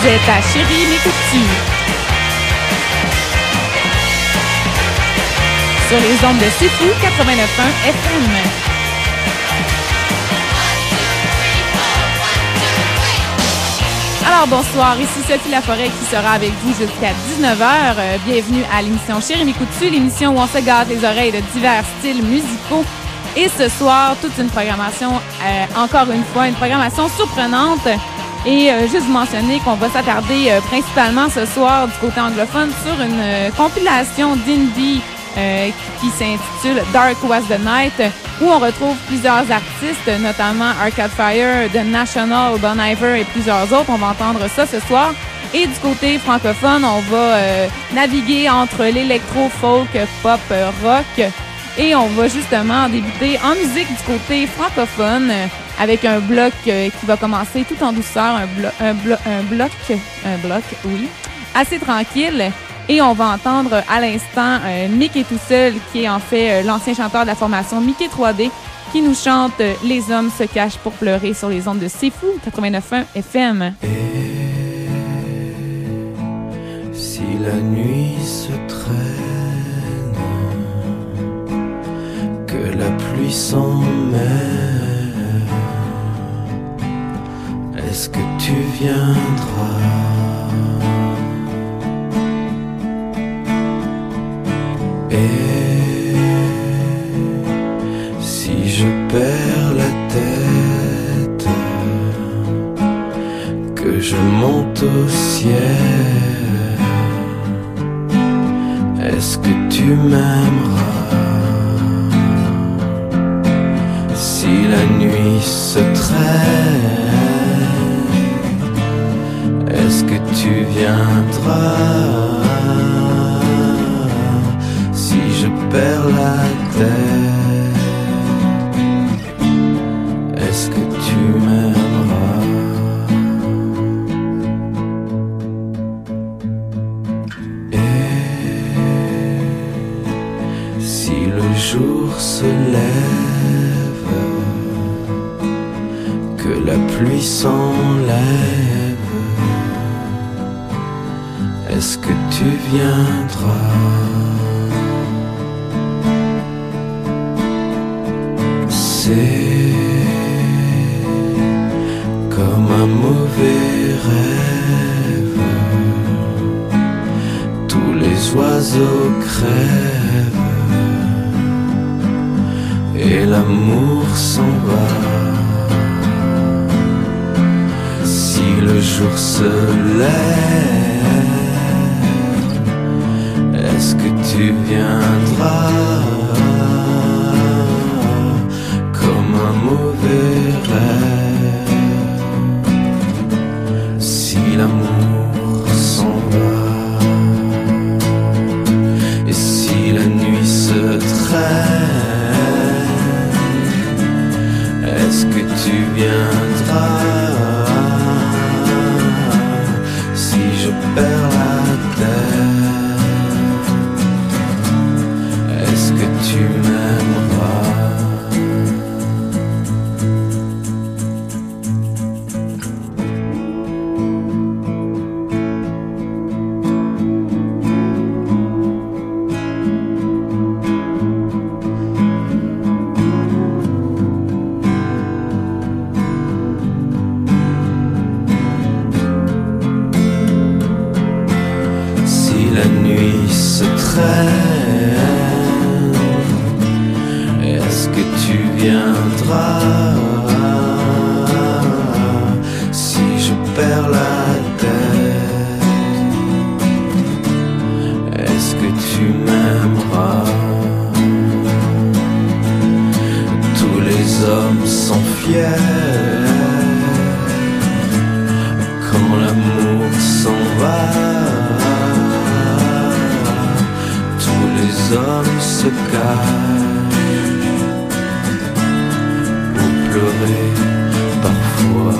êtes à Chérie, m'écoutes-tu? Sur les ondes de C'est Fou, 89.1 FM. Alors bonsoir, ici Sophie Laforêt qui sera avec vous jusqu'à 19h. Bienvenue à l'émission Chérie, m'écoutes-tu? L'émission où on se gâte les oreilles de divers styles musicaux. Et ce soir, toute une programmation, encore une fois, une programmation surprenante. Et juste vous mentionner qu'on va s'attarder principalement ce soir du côté anglophone sur une compilation d'indie qui s'intitule Dark Was the Night, où on retrouve plusieurs artistes, notamment Arcade Fire, The National, Bon Iver et plusieurs autres. On va entendre ça ce soir. Et du côté francophone, on va naviguer entre l'électro, folk, pop, rock. Et on va justement débuter en musique du côté francophone avec un bloc qui va commencer tout en douceur, un bloc, oui, assez tranquille. Et on va entendre à l'instant Mick est tout seul, qui est en fait l'ancien chanteur de la formation Mickey 3D, qui nous chante « Les hommes se cachent pour pleurer » sur les ondes de C'est Fou, 89.1 FM. Et si la nuit se traîne, que la pluie s'en mêle, est-ce que tu viendras? Et si je perds la tête, que je monte au ciel, est-ce que tu m'aimeras? Si la nuit se traîne, est-ce que tu viendras? Je perds la tête, est-ce que tu m'aimeras? Et si le jour se lève, que la pluie s'enlève, est-ce que tu viendras? C'est comme un mauvais rêve, tous les oiseaux crèvent et l'amour s'en va. Si le jour se lève, est-ce que tu viendras? Un mauvais rêve, si l'amour s'en va, et si la nuit se traîne, est-ce que tu viendras? Si je perds la tête, est-ce que tu m'aimeras? Est-ce que tu viendras? Si je perds la tête, est-ce que tu m'aimeras? Tous les hommes sont fiers quand l'amour s'en va. Les hommes se cachent pour pleurer parfois.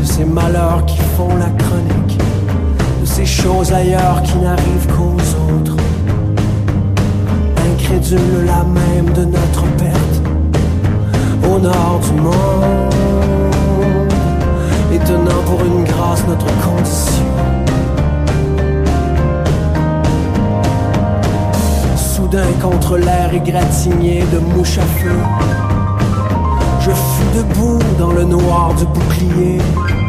de ces malheurs qui font la chronique, de ces choses ailleurs qui n'arrivent qu'aux autres. Incrédule la même de notre perte au nord du monde, et tenant pour une grâce notre condition. Soudain contre l'air égratigné de mouches à feu, je fus debout dans le noir du bouclier,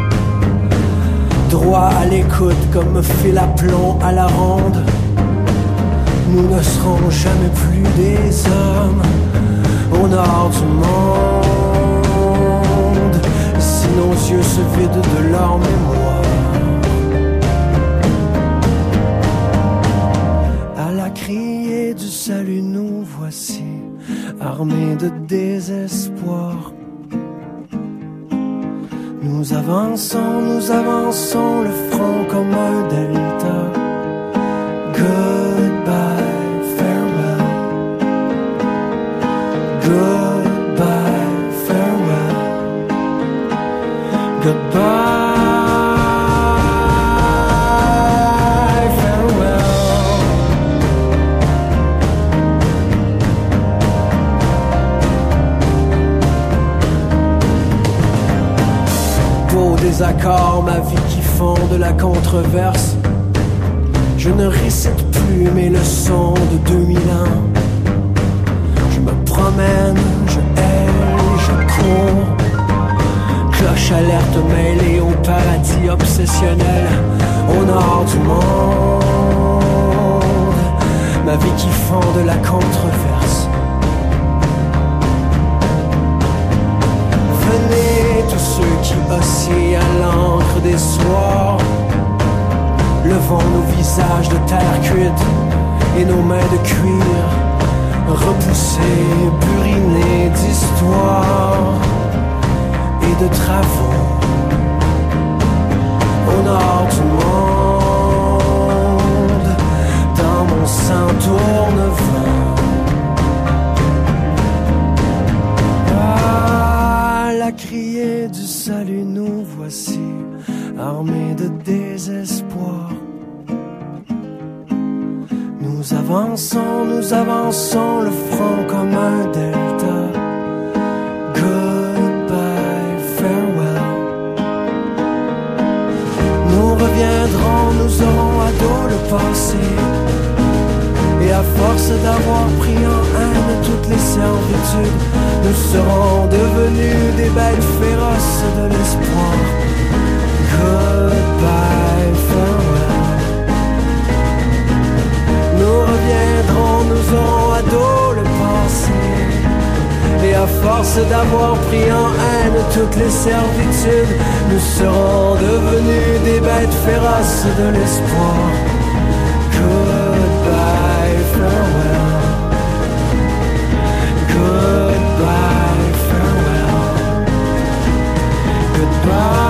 droit à l'écoute comme me fait l'aplomb à la ronde. Nous ne serons jamais plus des hommes au nord du monde, si nos yeux se vident de leur mémoire. À la criée du salut, nous voici armés de désespoir. Nous avançons, le front comme un delta. Goodbye, farewell. Goodbye, farewell. Goodbye, farewell. Beau désaccord, ma vie qui fond de la controverse. Je ne récite plus mes leçons de 2000 ans. Je me promène, je erre, je cours. Cloche alerte mêlée au paradis obsessionnel au nord du monde. Ma vie qui fond de la controverse. Venez tous ceux qui oscillent à l'encre des soirs. Levons nos visages de terre cuite et nos mains de cuir, repoussés, burinés d'histoire et de travaux. Au nord du monde, dans mon sang tourne vent. À la criée du salut, nous voici armés de désespoir. Nous avançons, le front comme un delta. Goodbye, farewell. Nous reviendrons, nous aurons à dos le passé. Et à force d'avoir pris en haine toutes les servitudes, nous serons devenus des bêtes féroces de l'espoir. Goodbye, farewell. Nous reviendrons, nous aurons à dos le passé. Et à force d'avoir pris en haine toutes les servitudes, nous serons devenus des bêtes féroces de l'espoir. Goodbye, farewell. Goodbye, farewell. Goodbye.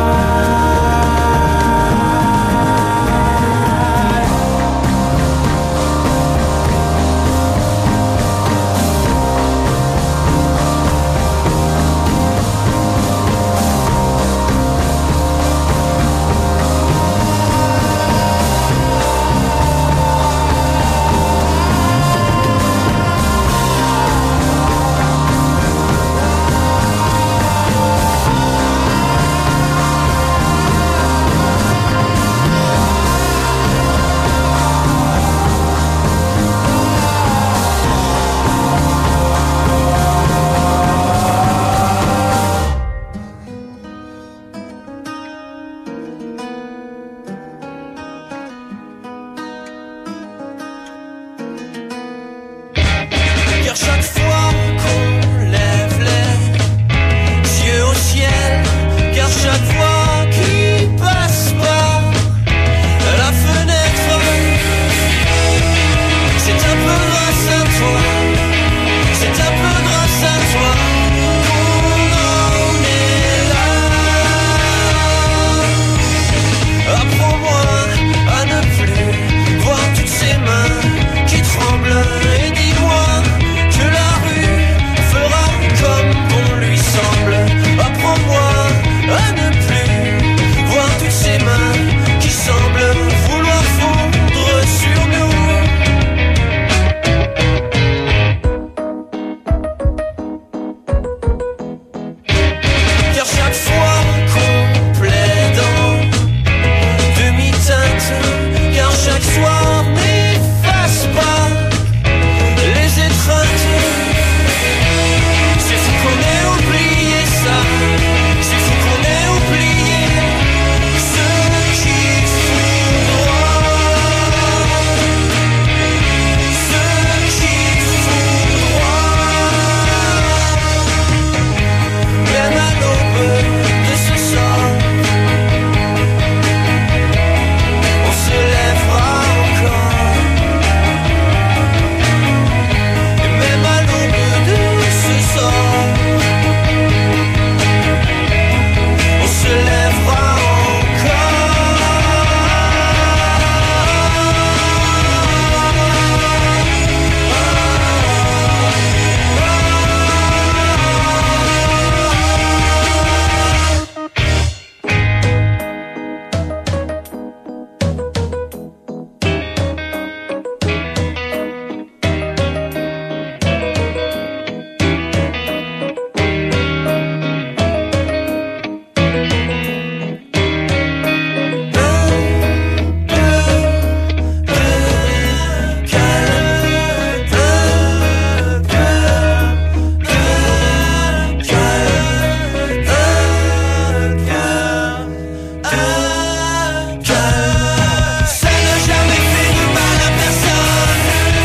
un cœur. Ça n'a jamais fait de mal à personne.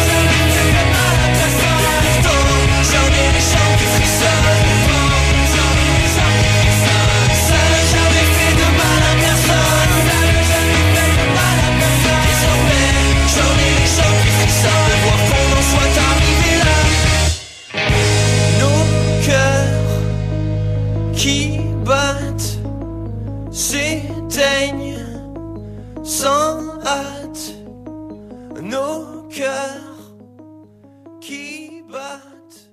Pourtant, j'en ai des chants qui frissonnent. Ça n'a jamais fait de mal à personne. Désormais, j'en ai des chants qui frissonnent de voir qu'on en soit arrivé là. Nos cœurs qui battent s'éteignent sans hâte. Nos cœurs qui battent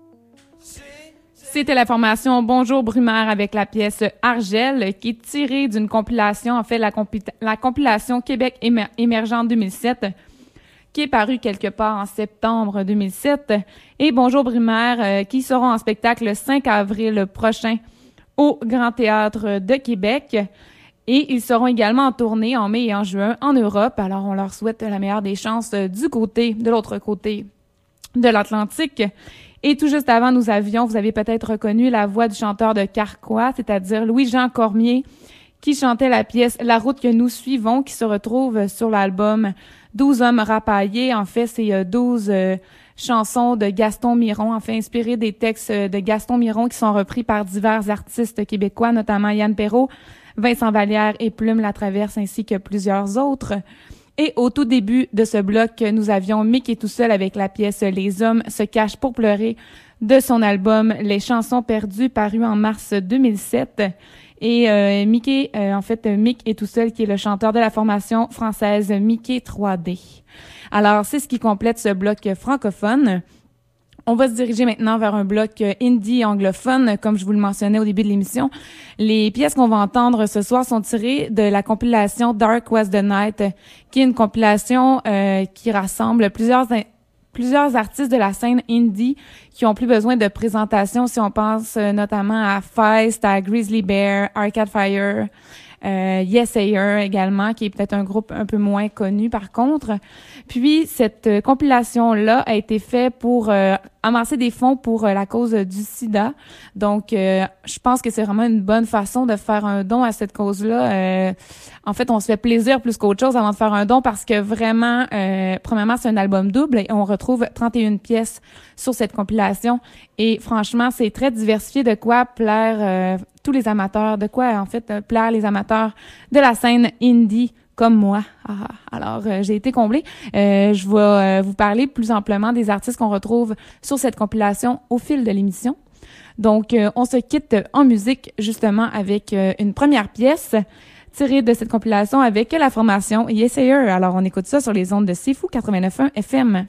C'était la formation Bonjour Brumaire avec la pièce Argel, qui est tirée d'une compilation, en fait la compilation Québec émergent 2007, qui est parue quelque part en septembre 2007, et Bonjour Brumaire, qui seront en spectacle le 5 avril prochain au Grand Théâtre de Québec. Et ils seront également en tournée en mai et en juin en Europe. Alors, on leur souhaite la meilleure des chances de l'autre côté de l'Atlantique. Et tout juste avant, vous avez peut-être reconnu la voix du chanteur de Carquois, c'est-à-dire Louis-Jean Cormier, qui chantait la pièce La route que nous suivons, qui se retrouve sur l'album 12 hommes rapaillés. En fait, c'est 12 chansons de Gaston Miron, en fait inspirées des textes de Gaston Miron qui sont repris par divers artistes québécois, notamment Yann Perrault, Vincent Vallière et Plume Latraverse, ainsi que plusieurs autres. Et au tout début de ce bloc, nous avions Mick est tout seul avec la pièce Les hommes se cachent pour pleurer de son album Les chansons perdues, paru en mars 2007. Et Mick est tout seul, qui est le chanteur de la formation française Mickey 3D. Alors, c'est ce qui complète ce bloc francophone. On va se diriger maintenant vers un bloc indie anglophone, comme je vous le mentionnais au début de l'émission. Les pièces qu'on va entendre ce soir sont tirées de la compilation Dark Was the Night, qui est une compilation qui rassemble plusieurs artistes de la scène indie qui ont plus besoin de présentation, si on pense notamment à Feist, à Grizzly Bear, Arcade Fire, Yesayer également, qui est peut-être un groupe un peu moins connu par contre. Puis cette compilation-là a été faite pour amasser des fonds pour la cause du sida. Donc, je pense que c'est vraiment une bonne façon de faire un don à cette cause-là. En fait, on se fait plaisir plus qu'autre chose avant de faire un don parce que vraiment, premièrement, c'est un album double et on retrouve 31 pièces sur cette compilation. Et franchement, c'est très diversifié, de quoi plaire tous les amateurs, plaire les amateurs de la scène indie comme moi. Alors, j'ai été comblée. Je vais vous parler plus amplement des artistes qu'on retrouve sur cette compilation au fil de l'émission. Donc, on se quitte en musique justement avec une première pièce tirée de cette compilation avec la formation Yesayer. Alors, on écoute ça sur les ondes de C'est Fou 89.1 FM.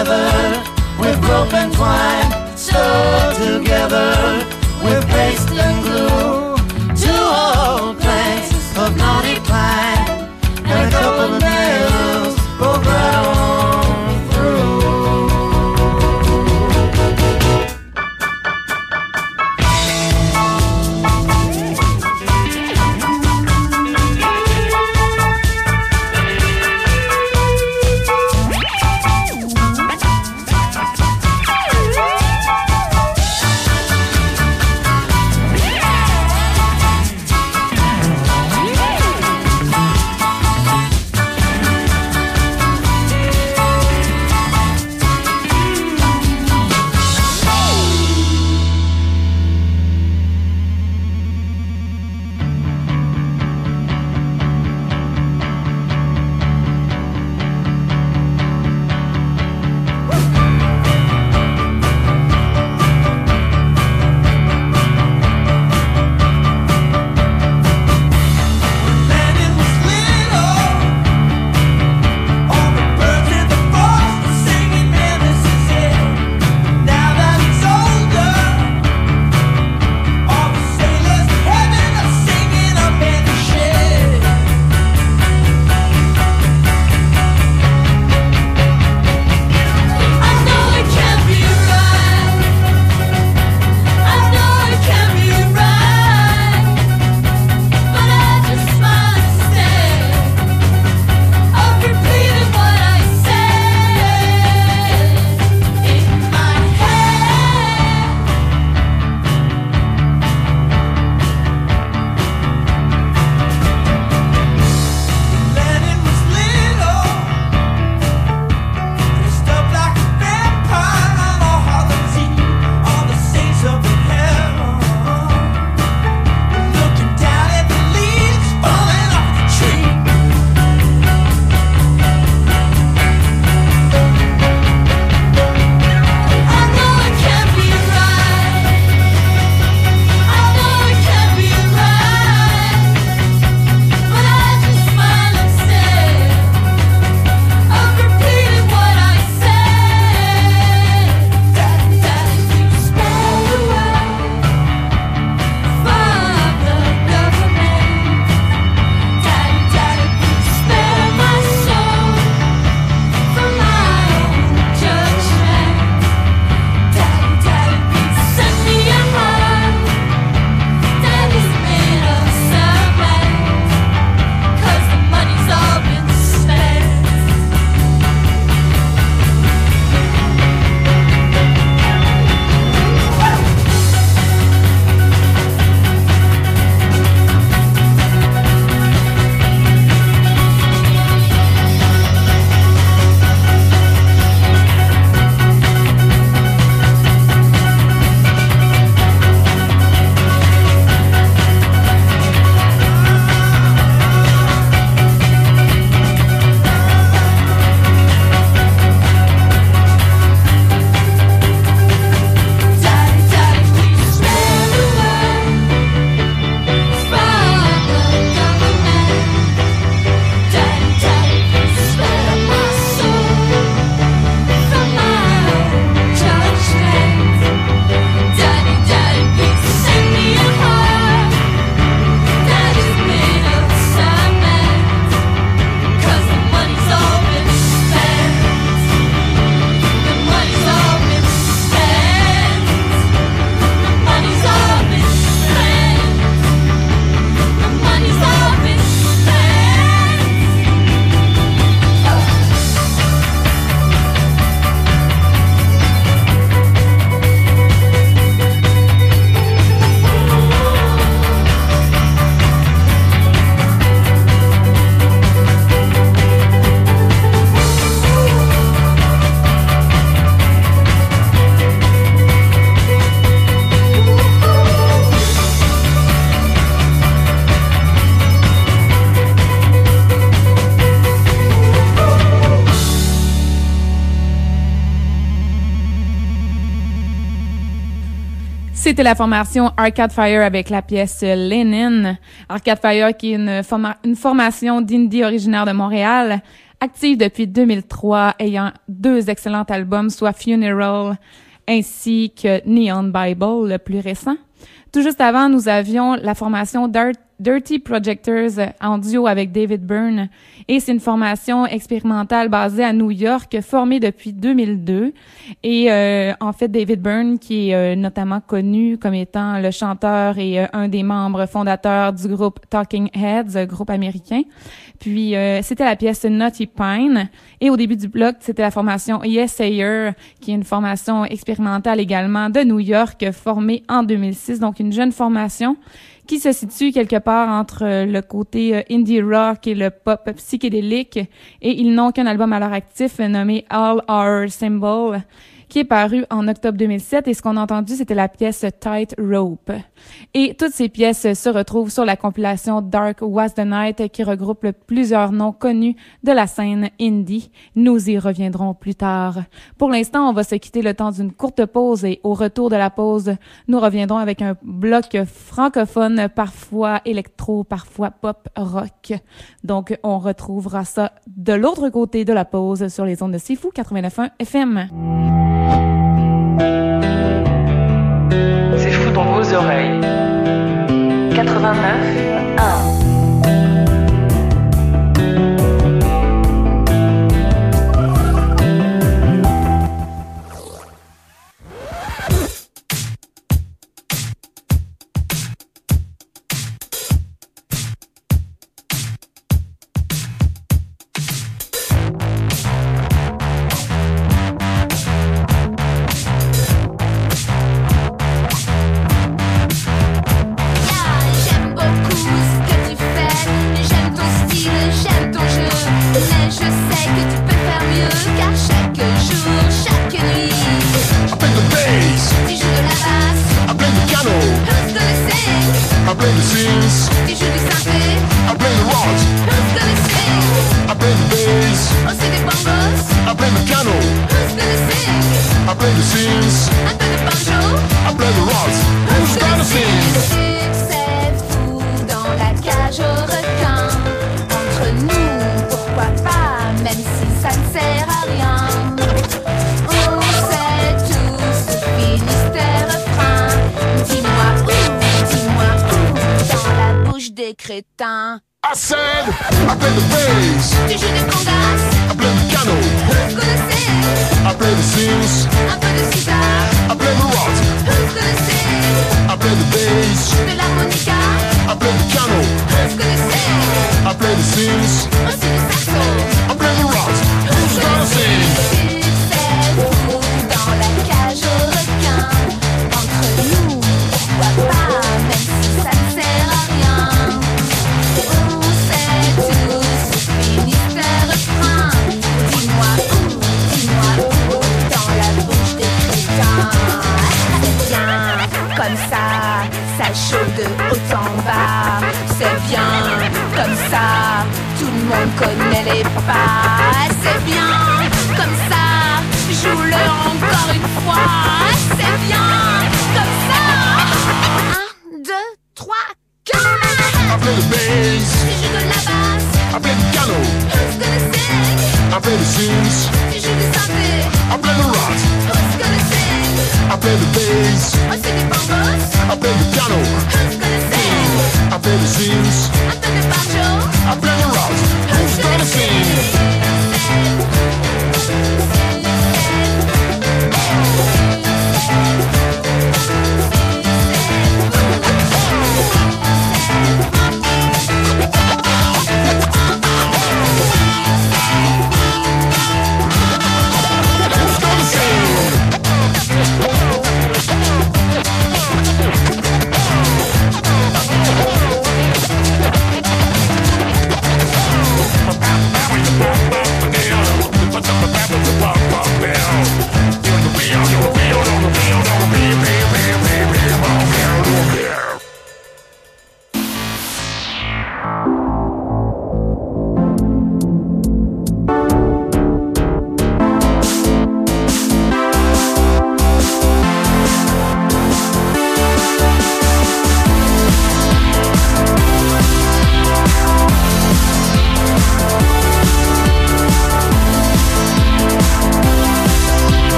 together with rope and twine, sewed together with paste and glue. Two old planks of naughty pine and a couple of nails broke right on through. C'était la formation Arcade Fire avec la pièce Lenin. Arcade Fire qui est une formation d'indie originaire de Montréal. active depuis 2003, ayant 2 excellents albums, soit Funeral ainsi que Neon Bible, le plus récent. Tout juste avant, nous avions la formation Dirty Projectors en duo avec David Byrne, et c'est une formation expérimentale basée à New York, formée depuis 2002. Et en fait, David Byrne, qui est notamment connu comme étant le chanteur et un des membres fondateurs du groupe Talking Heads, groupe américain. Puis c'était la pièce Naughty Pine. Et au début du bloc, c'était la formation Yesayer, qui est une formation expérimentale également de New York, formée en 2006, donc une jeune formation qui se situe quelque part entre le côté indie rock et le pop psychédélique, et ils n'ont qu'un album à leur actif nommé All Our Symbol, qui est paru en octobre 2007, et ce qu'on a entendu, c'était la pièce Tight Rope. Et toutes ces pièces se retrouvent sur la compilation Dark Was the Night, qui regroupe plusieurs noms connus de la scène indie. Nous y reviendrons plus tard. Pour l'instant, on va se quitter le temps d'une courte pause, et au retour de la pause, nous reviendrons avec un bloc francophone, parfois électro, parfois pop rock. Donc, on retrouvera ça de l'autre côté de la pause sur les ondes de C'est Fou 89.1 FM. C'est fou dans vos oreilles. 89.1. I said, I play the bass. Tu joues des congas. I play the piano. Who's gonna sing? I play the strings. Un peu de sitar. I play the rock. Who's gonna sing? I play the bass. De l'harmonica. I play the piano. Who's gonna sing? I play the strings. Aussi du saxo. I play the rock. Who's gonna sing? Succès fou dans la cage au requin. Entre nous, pourquoi pas, même si ça ne sert à rien. On sait tous ce finistère refrain. Dis-moi où, dans la bouche des crétins. C'est bien, comme ça chauffe de haut en bas. C'est bien, comme ça, tout le monde connaît les pas. C'est bien, comme ça, joue-le encore une fois. C'est bien, comme ça. 1, 2, 3, 4. I play the bass. Tu joues de la basse. I play the piano. Who's gonna sing? I play the strings. Tu joues du synthé. I play the rock. Who's gonna sing? I play the bass. Aussi des bongos. I play the piano. Who's gonna sing? I play the strings. Un peu de banjo. I play the rock. Who's gonna sing?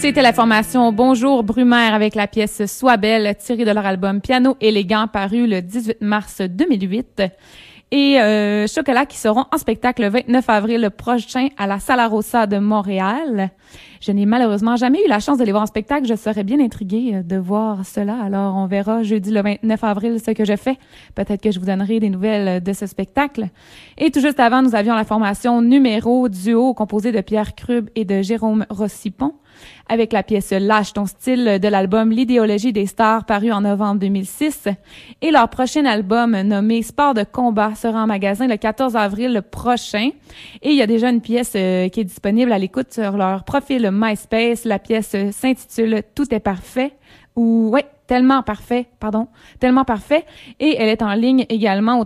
C'était la formation Bonjour Brumaire avec la pièce Sois belle, tirée de leur album Piano élégant, paru le 18 mars 2008. Et Chocolat qui seront en spectacle le 29 avril prochain à la Sala Rossa de Montréal. Je n'ai malheureusement jamais eu la chance de les voir en spectacle. Je serais bien intriguée de voir cela. Alors, on verra jeudi le 29 avril ce que je fais. Peut-être que je vous donnerai des nouvelles de ce spectacle. Et tout juste avant, nous avions la formation Numéro, duo composé de Pierre Krub et de Jérôme Rossipon, avec la pièce Lâche ton style de l'album L'idéologie des stars paru en novembre 2006. Et leur prochain album nommé Sport de combat sera en magasin le 14 avril prochain. Et il y a déjà une pièce qui est disponible à l'écoute sur leur profil MySpace. La pièce s'intitule Tout est parfait ou Tellement parfait. Et elle est en ligne également au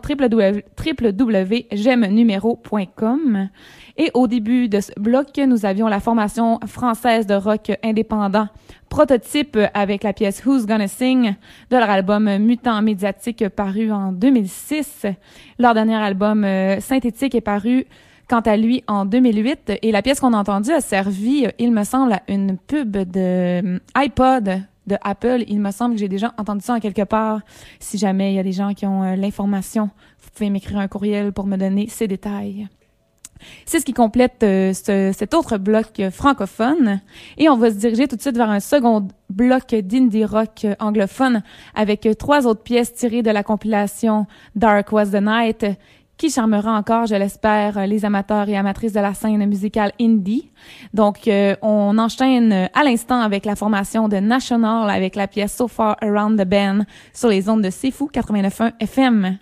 www.jaimenumero.com. Et au début de ce bloc, nous avions la formation française de rock indépendant Prototype avec la pièce Who's Gonna Sing de leur album Mutant médiatique paru en 2006. Leur dernier album synthétique est paru quant à lui en 2008. Et la pièce qu'on a entendue a servi, il me semble, à une pub de iPod de Apple. Il me semble que j'ai déjà entendu ça en quelque part. Si jamais il y a des gens qui ont l'information, vous pouvez m'écrire un courriel pour me donner ces détails. C'est ce qui complète cet autre bloc francophone. Et on va se diriger tout de suite vers un second bloc d'indie rock anglophone avec 3 autres pièces tirées de la compilation Dark Was the Night, qui charmera encore, je l'espère, les amateurs et amatrices de la scène musicale indie. Donc, on enchaîne à l'instant avec la formation de National avec la pièce So Far Around the Bend sur les ondes de C'est Fou 89.1 FM.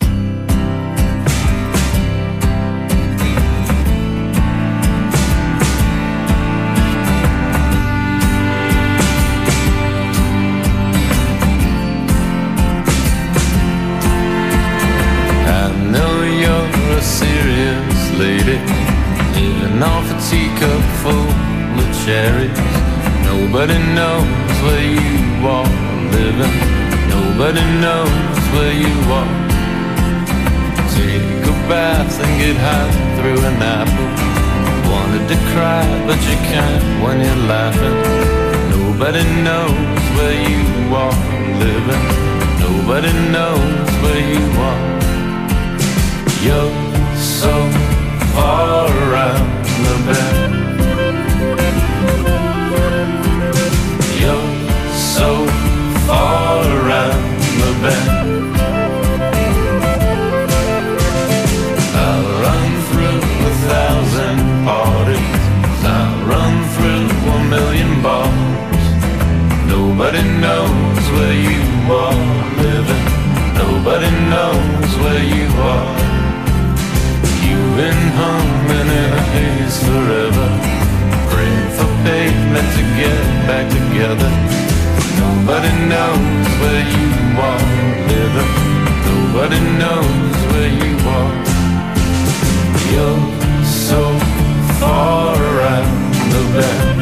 Serious lady, living off a teacup full of cherries. Nobody knows where you are living. Nobody knows where you are. Take a bath and get high through an apple. Wanted to cry but you can't when you're laughing. Nobody knows where you are living. Nobody knows where you are. You're so far around the bend. You're so far around the bend. I'll run through 1,000 parties. I'll run through 1,000,000 bars. Nobody knows where you are living. Nobody knows where you are. You've been humming in a haze forever, praying for pavement to get back together. Nobody knows where you are living. Nobody knows where you are. You're so far around the bend.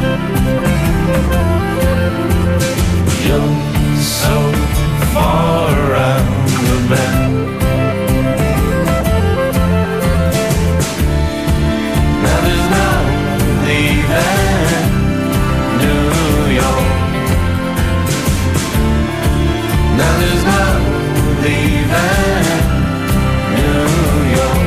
You're so far around the bend. Now there's no leaving New York.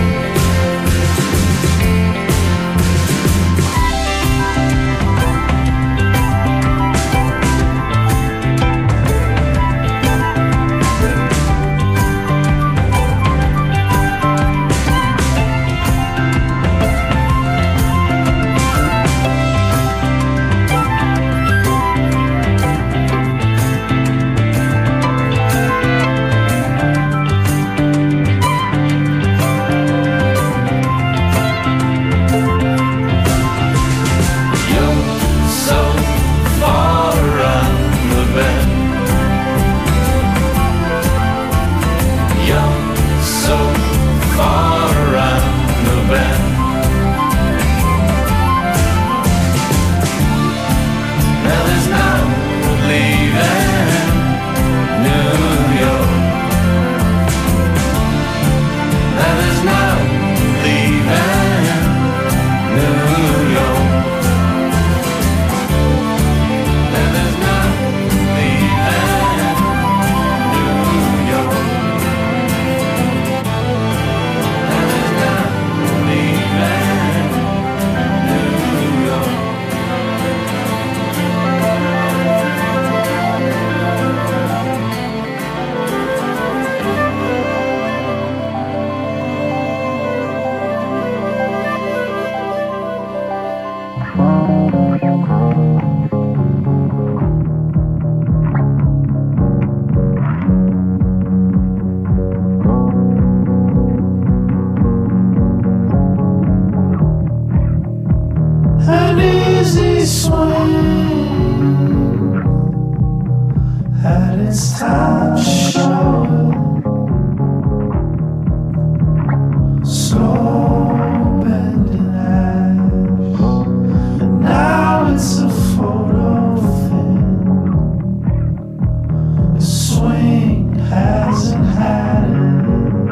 that it's time to show it. Slow bending ash. Now it's a photo thing. The swing hasn't had it.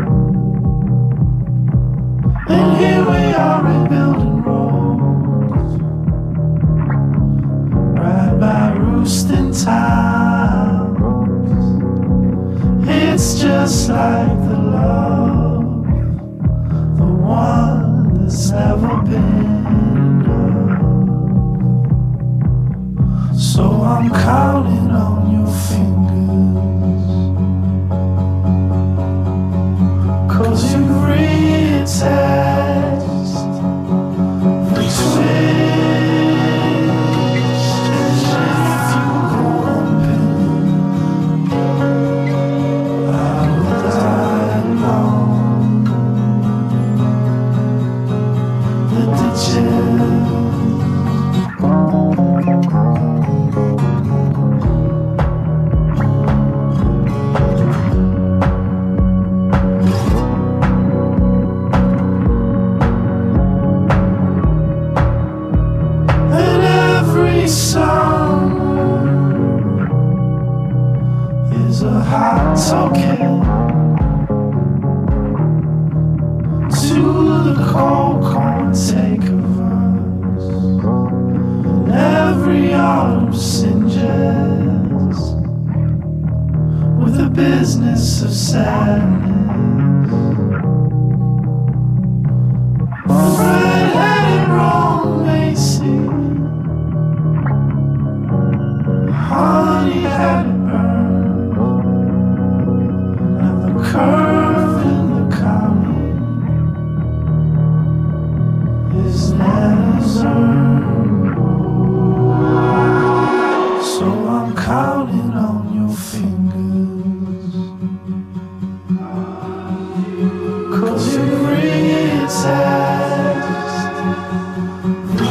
And here we are rebuilding roads, right by roosting towns. It's just like the love, the one that's never been enough. So I'm counting on your fingers, 'cause you retest the twist. If you go umping, I will die alone. The ditches. And every song is a hot token to the cold corn take of us. And every autumn singes with the business of sadness. Red-headed Rome Macy, honey had it burned, and the curve in the county is Nana's urn. So I'm counting on your fingers, 'cause you retest the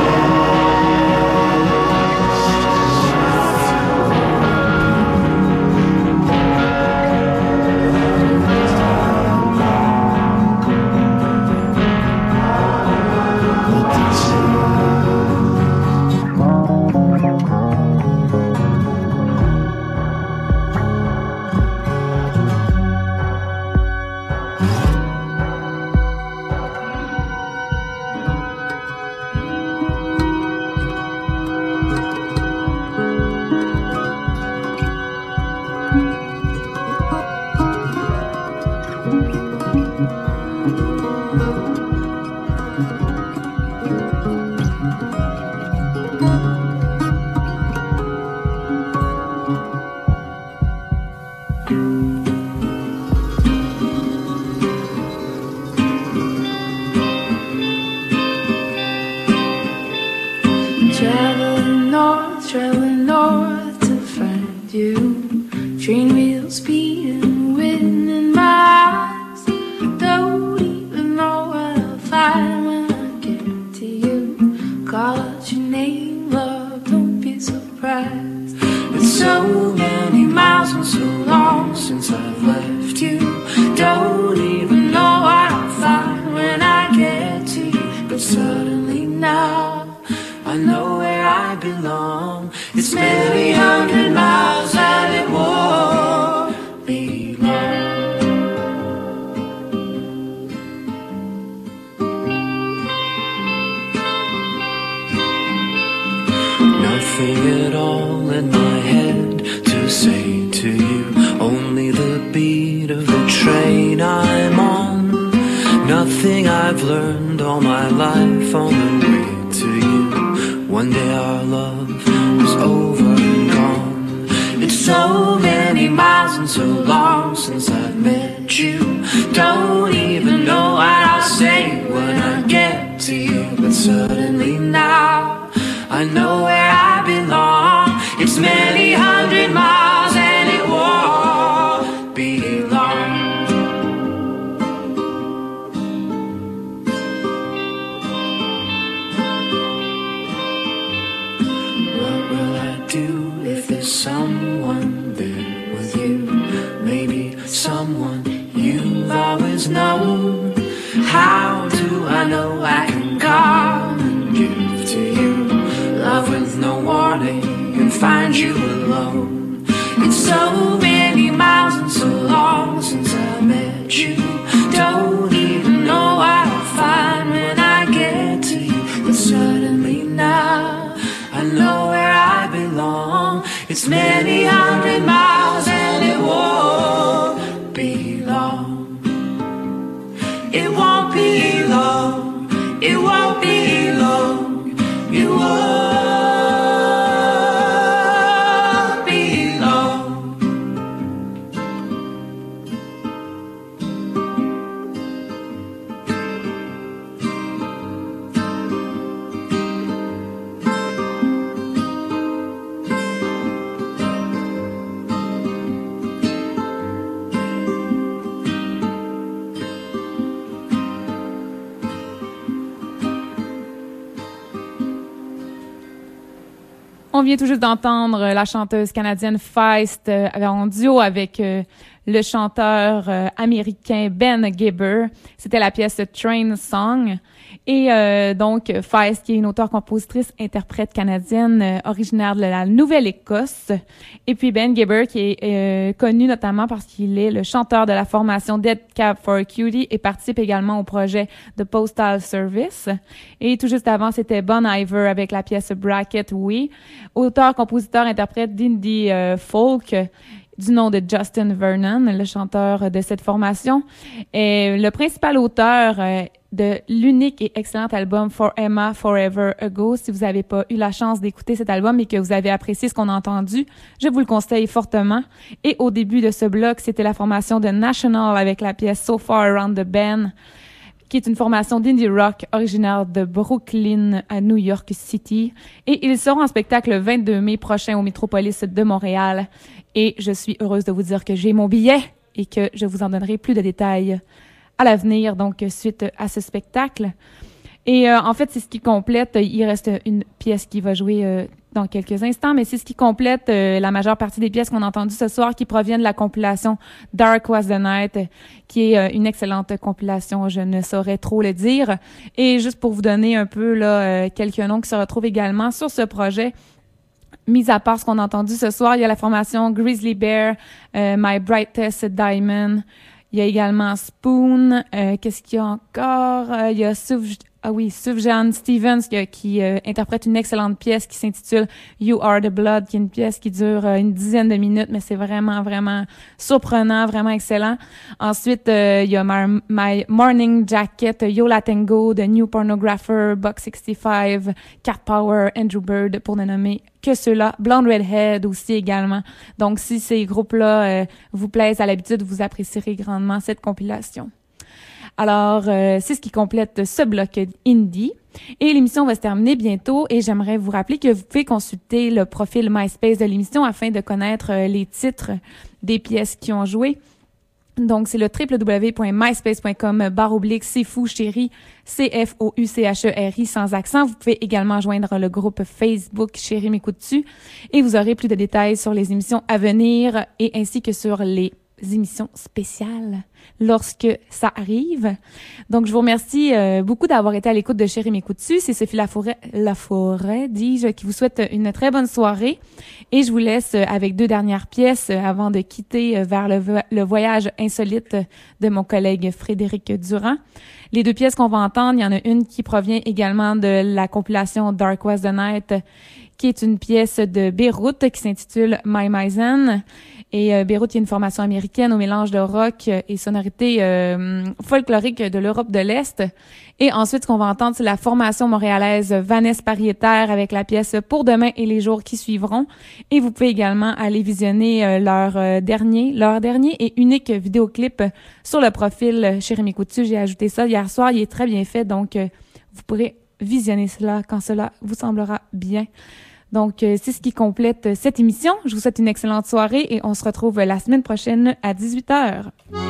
Traveling north to find you. Train wheels speeding, wind in my eyes. Don't even know what I'll find when I get to you. Call out your name, love, don't be surprised. It's so many miles and so long since I've left you. Don't even know what I'll find when I get to you. But suddenly now I know where I belong. It's many hundred miles and it won't be long. Nothing at all in my head to say to you, only the beat of the train I'm on. Nothing I've learned all my life on the way to you. One day our love was over and gone. It's so many miles and so long since I've met you. Don't even know what I'll say when I get to you. But suddenly now I know where I belong. It's many hundred miles and it won't be long. What will I do if there's someone there? find you alone. It's so many miles and so long since I met you. Don't even know what I'll find when I get to you. But suddenly now I know where I belong. It's many hundred miles and it won't be long. It won't be long. It won't be long. It won't. On vient tout juste d'entendre la chanteuse canadienne Feist en duo avec le chanteur américain Ben Gibbard. C'était la pièce Train Song. Et donc, Feist, qui est une auteure-compositrice interprète canadienne originaire de la Nouvelle-Écosse. Et puis Ben Gibbard, qui est connu notamment parce qu'il est le chanteur de la formation Dead Cab for Cutie et participe également au projet The Postal Service. Et tout juste avant, c'était Bon Iver avec la pièce Bracket We, auteur, compositeur, interprète d'indie folk du nom de Justin Vernon, le chanteur de cette formation. Et le principal auteur de l'unique et excellent album For Emma Forever Ago. Si vous n'avez pas eu la chance d'écouter cet album et que vous avez apprécié ce qu'on a entendu, je vous le conseille fortement. Et au début de ce bloc, c'était la formation de National avec la pièce So Far Around the Bend, qui est une formation d'indie rock originaire de Brooklyn à New York City. Et ils seront en spectacle le 22 mai prochain au Métropolis de Montréal. Et je suis heureuse de vous dire que j'ai mon billet et que je vous en donnerai plus de détails à l'avenir, donc suite à ce spectacle. Et en fait, c'est ce qui complète, il reste une pièce qui va jouer dans quelques instants, mais c'est ce qui complète la majeure partie des pièces qu'on a entendues ce soir qui proviennent de la compilation Dark Was the Night, qui est une excellente compilation, je ne saurais trop le dire. Et juste pour vous donner un peu là quelques noms qui se retrouvent également sur ce projet, mis à part ce qu'on a entendu ce soir, il y a la formation Grizzly Bear, My Brightest Diamond. Il y a également Spoon. Qu'est-ce qu'il y a encore? Il y a Sufjan Stevens qui interprète une excellente pièce qui s'intitule You Are the Blood, qui est une pièce qui dure une dizaine de minutes, mais c'est vraiment, vraiment surprenant, vraiment excellent. Ensuite, il y a My Morning Jacket, Yo La Tengo, The New Pornographer, Buck 65, Cat Power, Andrew Bird, pour ne nommer que ceux-là. Blonde Redhead aussi également. Donc, si ces groupes-là vous plaisent à l'habitude, vous apprécierez grandement cette compilation. Alors, c'est ce qui complète ce bloc indie. Et l'émission va se terminer bientôt et j'aimerais vous rappeler que vous pouvez consulter le profil MySpace de l'émission afin de connaître les titres des pièces qui ont joué. Donc, c'est le www.myspace.com/c'est fou chéri, CFOUCHERI sans accent. Vous pouvez également joindre le groupe Facebook Chéri m'écoutes-tu et vous aurez plus de détails sur les émissions à venir et ainsi que sur les émissions spéciales lorsque ça arrive. Donc, je vous remercie beaucoup d'avoir été à l'écoute de Chéri m'écoutes-tu. C'est Sophie Laforêt, dis-je, qui vous souhaite une très bonne soirée. Et je vous laisse avec deux dernières pièces avant de quitter vers le voyage insolite de mon collègue Frédéric Durand. Les deux pièces qu'on va entendre, il y en a une qui provient également de la compilation Dark Was the Night, qui est une pièce de Beyrouth qui s'intitule My Maizen. Et Beyrouth, il y a une formation américaine au mélange de rock et sonorité folklorique de l'Europe de l'Est. Et ensuite, ce qu'on va entendre, c'est la formation montréalaise Vanessa Pariétaire avec la pièce Pour demain et les jours qui suivront. Et vous pouvez également aller visionner leur dernier et unique vidéoclip sur le profil Chéri m'écoutes-tu. J'ai ajouté ça hier soir. Il est très bien fait, donc vous pourrez visionner cela quand cela vous semblera bien. Donc, c'est ce qui complète cette émission. Je vous souhaite une excellente soirée et on se retrouve la semaine prochaine à 18h.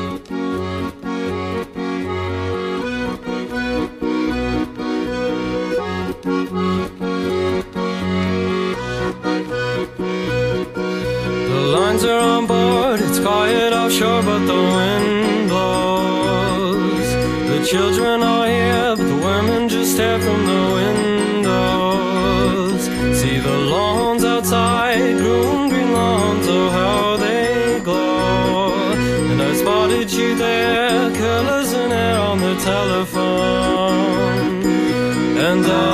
The lines are on board, it's quiet offshore, but the wind blows. The children are here, but the women just stare from the windows. See the lawns outside grew there, colors in air on the telephone. And